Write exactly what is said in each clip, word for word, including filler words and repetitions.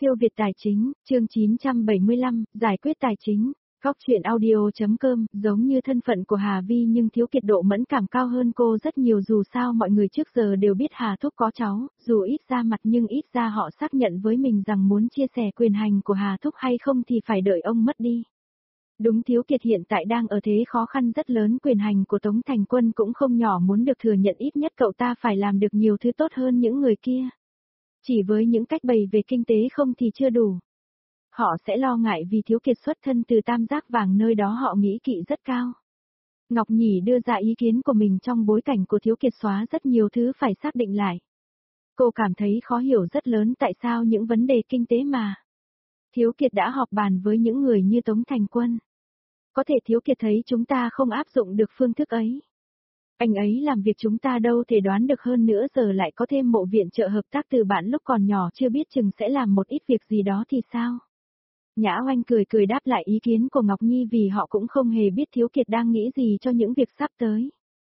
Siêu Việt Tài Chính, chương chín trăm bảy mươi lăm, giải quyết tài chính. Góc chuyện audio.com, giống như thân phận của Hà Vi nhưng Thiếu Kiệt độ mẫn cảm cao hơn cô rất nhiều, dù sao mọi người trước giờ đều biết Hà Thúc có cháu, dù ít ra mặt nhưng ít ra họ xác nhận với mình rằng muốn chia sẻ quyền hành của Hà Thúc hay không thì phải đợi ông mất đi. Đúng, Thiếu Kiệt hiện tại đang ở thế khó khăn rất lớn, quyền hành của Tống Thành Quân cũng không nhỏ, muốn được thừa nhận ít nhất cậu ta phải làm được nhiều thứ tốt hơn những người kia. Chỉ với những cách bày về kinh tế không thì chưa đủ. Họ sẽ lo ngại vì Thiếu Kiệt xuất thân từ tam giác vàng, nơi đó họ nghĩ kỵ rất cao. Ngọc Nhỉ đưa ra ý kiến của mình trong bối cảnh của Thiếu Kiệt xóa rất nhiều thứ phải xác định lại. Cô cảm thấy khó hiểu rất lớn tại sao những vấn đề kinh tế mà Thiếu Kiệt đã họp bàn với những người như Tống Thành Quân. Có thể Thiếu Kiệt thấy chúng ta không áp dụng được phương thức ấy. Anh ấy làm việc chúng ta đâu thể đoán được, hơn nữa giờ lại có thêm Mộ viện trợ hợp tác từ bạn lúc còn nhỏ, chưa biết chừng sẽ làm một ít việc gì đó thì sao. Nhã Oanh cười cười đáp lại ý kiến của Ngọc Nhi, vì họ cũng không hề biết Thiếu Kiệt đang nghĩ gì cho những việc sắp tới.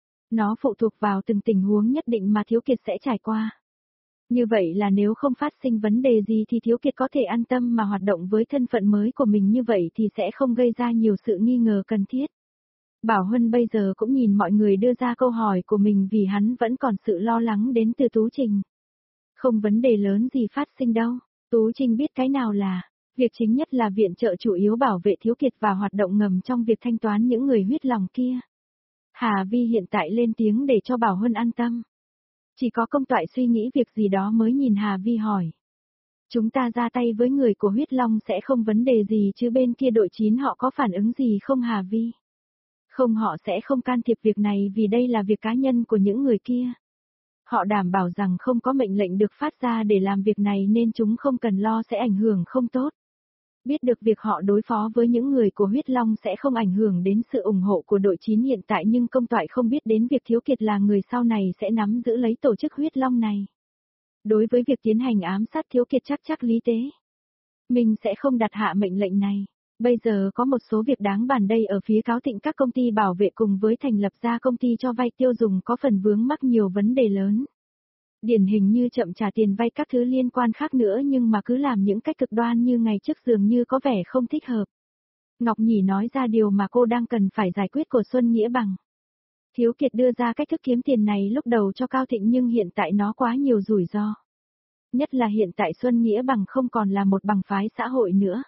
Nó phụ thuộc vào từng tình huống nhất định mà Thiếu Kiệt sẽ trải qua. Như vậy là nếu không phát sinh vấn đề gì thì Thiếu Kiệt có thể an tâm mà hoạt động với thân phận mới của mình, như vậy thì sẽ không gây ra nhiều sự nghi ngờ cần thiết. Bảo Huân bây giờ cũng nhìn mọi người đưa ra câu hỏi của mình vì hắn vẫn còn sự lo lắng đến từ Tú Trình. Không vấn đề lớn gì phát sinh đâu, Tú Trình biết cái nào là, việc chính nhất là viện trợ chủ yếu bảo vệ Thiếu Kiệt và hoạt động ngầm trong việc thanh toán những người huyết lòng kia. Hà Vi hiện tại lên tiếng để cho Bảo Huân an tâm. Chỉ có Công Toại suy nghĩ việc gì đó mới nhìn Hà Vi hỏi. Chúng ta ra tay với người của huyết long sẽ không vấn đề gì chứ, bên kia đội chín họ có phản ứng gì không Hà Vi? Không, họ sẽ không can thiệp việc này vì đây là việc cá nhân của những người kia. Họ đảm bảo rằng không có mệnh lệnh được phát ra để làm việc này nên chúng không cần lo sẽ ảnh hưởng không tốt. Biết được việc họ đối phó với những người của huyết long sẽ không ảnh hưởng đến sự ủng hộ của đội chín hiện tại, nhưng Công Toại không biết đến việc Thiếu Kiệt là người sau này sẽ nắm giữ lấy tổ chức huyết long này. Đối với việc tiến hành ám sát Thiếu Kiệt chắc chắc Lý Tế mình sẽ không đặt hạ mệnh lệnh này. Bây giờ có một số việc đáng bàn đây, ở phía Cáo Thịnh các công ty bảo vệ cùng với thành lập ra công ty cho vay tiêu dùng có phần vướng mắc nhiều vấn đề lớn. Điển hình như chậm trả tiền vay các thứ liên quan khác nữa, nhưng mà cứ làm những cách cực đoan như ngày trước dường như có vẻ không thích hợp. Ngọc Nhỉ nói ra điều mà cô đang cần phải giải quyết của Xuân Nghĩa Bằng. Thiếu Kiệt đưa ra cách thức kiếm tiền này lúc đầu cho Cao Thịnh nhưng hiện tại nó quá nhiều rủi ro. Nhất là hiện tại Xuân Nghĩa Bằng không còn là một bằng phái xã hội nữa.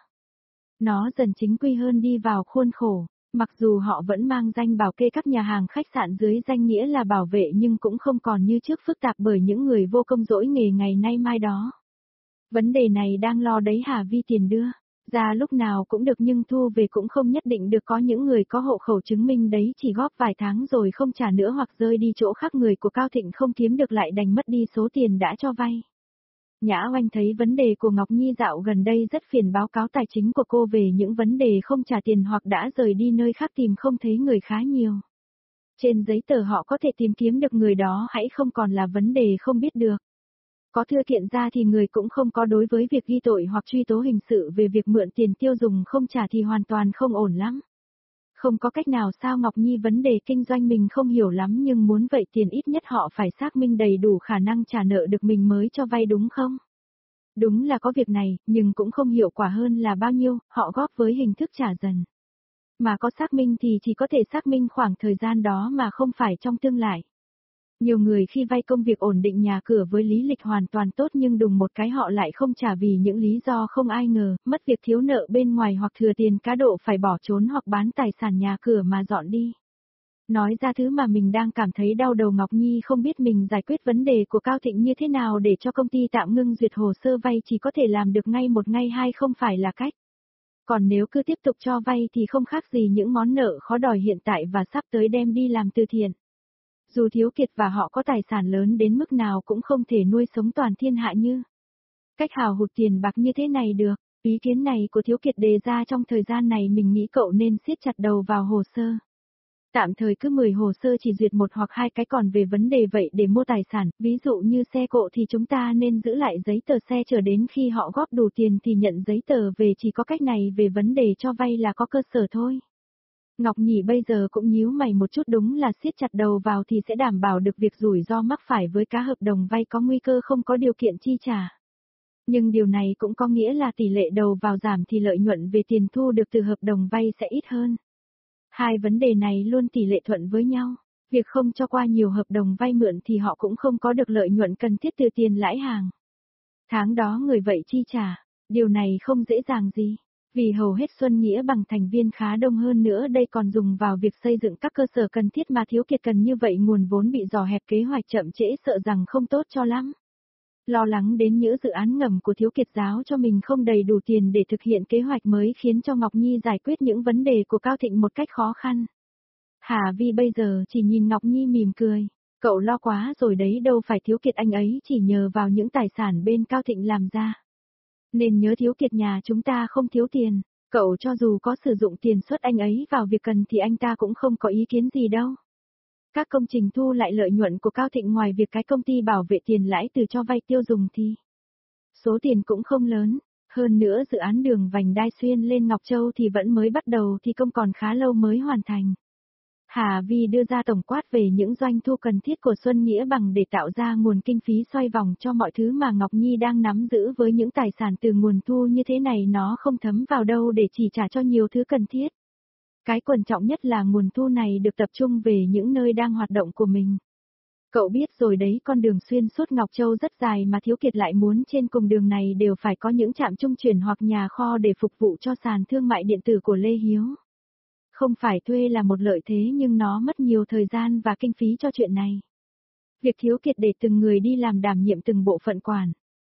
Nó dần chính quy hơn, đi vào khuôn khổ. Mặc dù họ vẫn mang danh bảo kê các nhà hàng khách sạn dưới danh nghĩa là bảo vệ nhưng cũng không còn như trước phức tạp bởi những người vô công dỗi nghề ngày nay mai đó. Vấn đề này đang lo đấy Hà Vi, tiền đưa ra lúc nào cũng được nhưng thu về cũng không nhất định được, có những người có hộ khẩu chứng minh đấy chỉ góp vài tháng rồi không trả nữa hoặc rơi đi chỗ khác, người của Cao Thịnh không kiếm được lại đành mất đi số tiền đã cho vay. Nhã Oanh thấy vấn đề của Ngọc Nhi dạo gần đây rất phiền, báo cáo tài chính của cô về những vấn đề không trả tiền hoặc đã rời đi nơi khác tìm không thấy người khá nhiều. Trên giấy tờ họ có thể tìm kiếm được người đó hãy không còn là vấn đề không biết được. Có thư kiện ra thì người cũng không có, đối với việc ghi tội hoặc truy tố hình sự về việc mượn tiền tiêu dùng không trả thì hoàn toàn không ổn lắm. Không có cách nào sao Ngọc Nhi, vấn đề kinh doanh mình không hiểu lắm nhưng muốn vậy tiền ít nhất họ phải xác minh đầy đủ khả năng trả nợ được mình mới cho vay đúng không? Đúng là có việc này, nhưng cũng không hiệu quả hơn là bao nhiêu, họ góp với hình thức trả dần. Mà có xác minh thì chỉ có thể xác minh khoảng thời gian đó mà không phải trong tương lai. Nhiều người khi vay công việc ổn định nhà cửa với lý lịch hoàn toàn tốt nhưng đùng một cái họ lại không trả vì những lý do không ai ngờ, mất việc, thiếu nợ bên ngoài hoặc thừa tiền cá độ phải bỏ trốn hoặc bán tài sản nhà cửa mà dọn đi. Nói ra thứ mà mình đang cảm thấy đau đầu, Ngọc Nhi không biết mình giải quyết vấn đề của Cao Thịnh như thế nào để cho công ty tạm ngưng duyệt hồ sơ vay, chỉ có thể làm được ngay một ngay hai không phải là cách. Còn nếu cứ tiếp tục cho vay thì không khác gì những món nợ khó đòi hiện tại và sắp tới đem đi làm từ thiện. Dù Thiếu Kiệt và họ có tài sản lớn đến mức nào cũng không thể nuôi sống toàn thiên hạ như cách hào hụt tiền bạc như thế này được. Ý kiến này của Thiếu Kiệt đề ra trong thời gian này mình nghĩ cậu nên siết chặt đầu vào hồ sơ. Tạm thời cứ mười hồ sơ chỉ duyệt một hoặc hai cái, còn về vấn đề vậy để mua tài sản, ví dụ như xe cộ thì chúng ta nên giữ lại giấy tờ xe chờ đến khi họ góp đủ tiền thì nhận giấy tờ về, chỉ có cách này về vấn đề cho vay là có cơ sở thôi. Ngọc Nhỉ bây giờ cũng nhíu mày một chút, đúng là siết chặt đầu vào thì sẽ đảm bảo được việc rủi ro mắc phải với cá hợp đồng vay có nguy cơ không có điều kiện chi trả. Nhưng điều này cũng có nghĩa là tỷ lệ đầu vào giảm thì lợi nhuận về tiền thu được từ hợp đồng vay sẽ ít hơn. Hai vấn đề này luôn tỷ lệ thuận với nhau. Việc không cho qua nhiều hợp đồng vay mượn thì họ cũng không có được lợi nhuận cần thiết từ tiền lãi hàng. Tháng đó người vậy chi trả, điều này không dễ dàng gì. Vì hầu hết Xuân Nghĩa bằng thành viên khá đông hơn nữa đây còn dùng vào việc xây dựng các cơ sở cần thiết mà Thiếu Kiệt cần như vậy nguồn vốn bị dò hẹp kế hoạch chậm trễ sợ rằng không tốt cho lắm. Lo lắng đến những dự án ngầm của Thiếu Kiệt giáo cho mình không đầy đủ tiền để thực hiện kế hoạch mới khiến cho Ngọc Nhi giải quyết những vấn đề của Cao Thịnh một cách khó khăn. Hà Vi bây giờ chỉ nhìn Ngọc Nhi mỉm cười. Cậu lo quá rồi đấy đâu phải Thiếu Kiệt anh ấy chỉ nhờ vào những tài sản bên Cao Thịnh làm ra. Nên nhớ Thiếu Kiệt nhà chúng ta không thiếu tiền, cậu cho dù có sử dụng tiền xuất anh ấy vào việc cần thì anh ta cũng không có ý kiến gì đâu. Các công trình thu lại lợi nhuận của Cao Thịnh ngoài việc cái công ty bảo vệ tiền lãi từ cho vay tiêu dùng thì số tiền cũng không lớn, hơn nữa dự án đường vành đai xuyên lên Ngọc Châu thì vẫn mới bắt đầu thì công còn khá lâu mới hoàn thành. Hà Vi đưa ra tổng quát về những doanh thu cần thiết của Xuân Nghĩa bằng để tạo ra nguồn kinh phí xoay vòng cho mọi thứ mà Ngọc Nhi đang nắm giữ với những tài sản từ nguồn thu như thế này nó không thấm vào đâu để chỉ trả cho nhiều thứ cần thiết. Cái quan trọng nhất là nguồn thu này được tập trung về những nơi đang hoạt động của mình. Cậu biết rồi đấy con đường xuyên suốt Ngọc Châu rất dài mà Thiếu Kiệt lại muốn trên cùng đường này đều phải có những trạm trung chuyển hoặc nhà kho để phục vụ cho sàn thương mại điện tử của Lê Hiếu. Không phải thuê là một lợi thế nhưng nó mất nhiều thời gian và kinh phí cho chuyện này. Việc Thiếu Kiệt để từng người đi làm đảm nhiệm từng bộ phận quản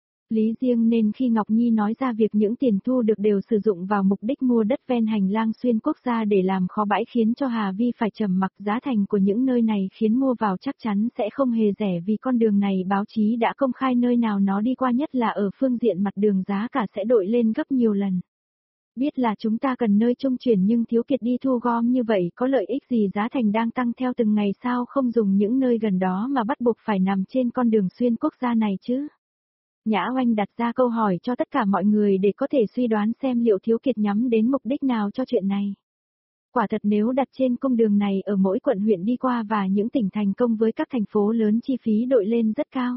lý riêng nên khi Ngọc Nhi nói ra việc những tiền thu được đều sử dụng vào mục đích mua đất ven hành lang xuyên quốc gia để làm kho bãi khiến cho Hà Vi phải trầm mặc giá thành của những nơi này khiến mua vào chắc chắn sẽ không hề rẻ vì con đường này báo chí đã công khai nơi nào nó đi qua nhất là ở phương diện mặt đường giá cả sẽ đội lên gấp nhiều lần. Biết là chúng ta cần nơi trung chuyển nhưng Thiếu Kiệt đi thu gom như vậy có lợi ích gì giá thành đang tăng theo từng ngày sao không dùng những nơi gần đó mà bắt buộc phải nằm trên con đường xuyên quốc gia này chứ? Nhã Oanh đặt ra câu hỏi cho tất cả mọi người để có thể suy đoán xem liệu Thiếu Kiệt nhắm đến mục đích nào cho chuyện này. Quả thật nếu đặt trên cung đường này ở mỗi quận huyện đi qua và những tỉnh thành công với các thành phố lớn chi phí đội lên rất cao.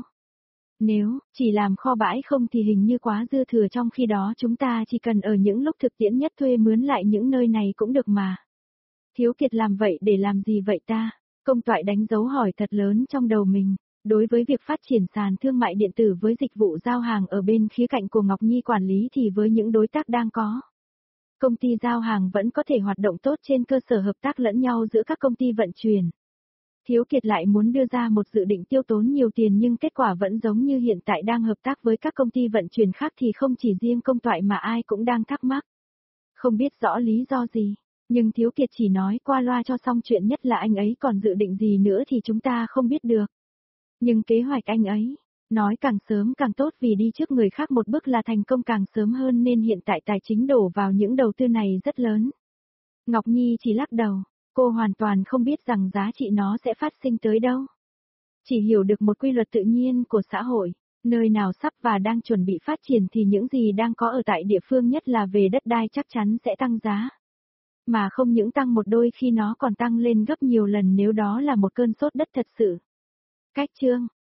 Nếu chỉ làm kho bãi không thì hình như quá dư thừa trong khi đó chúng ta chỉ cần ở những lúc thực tiễn nhất thuê mướn lại những nơi này cũng được mà. Thiếu Kiệt làm vậy để làm gì vậy ta? Công Toại đánh dấu hỏi thật lớn trong đầu mình. Đối với việc phát triển sàn thương mại điện tử với dịch vụ giao hàng ở bên khía cạnh của Ngọc Nhi quản lý thì với những đối tác đang có. Công ty giao hàng vẫn có thể hoạt động tốt trên cơ sở hợp tác lẫn nhau giữa các công ty vận chuyển. Thiếu Kiệt lại muốn đưa ra một dự định tiêu tốn nhiều tiền nhưng kết quả vẫn giống như hiện tại đang hợp tác với các công ty vận chuyển khác thì không chỉ riêng Công Toại mà ai cũng đang thắc mắc. Không biết rõ lý do gì, nhưng Thiếu Kiệt chỉ nói qua loa cho xong chuyện nhất là anh ấy còn dự định gì nữa thì chúng ta không biết được. Nhưng kế hoạch anh ấy, nói càng sớm càng tốt vì đi trước người khác một bước là thành công càng sớm hơn nên hiện tại tài chính đổ vào những đầu tư này rất lớn. Ngọc Nhi chỉ lắc đầu, cô hoàn toàn không biết rằng giá trị nó sẽ phát sinh tới đâu. Chỉ hiểu được một quy luật tự nhiên của xã hội, nơi nào sắp và đang chuẩn bị phát triển thì những gì đang có ở tại địa phương nhất là về đất đai chắc chắn sẽ tăng giá. Mà không những tăng một đôi khi nó còn tăng lên gấp nhiều lần nếu đó là một cơn sốt đất thật sự. Cách chương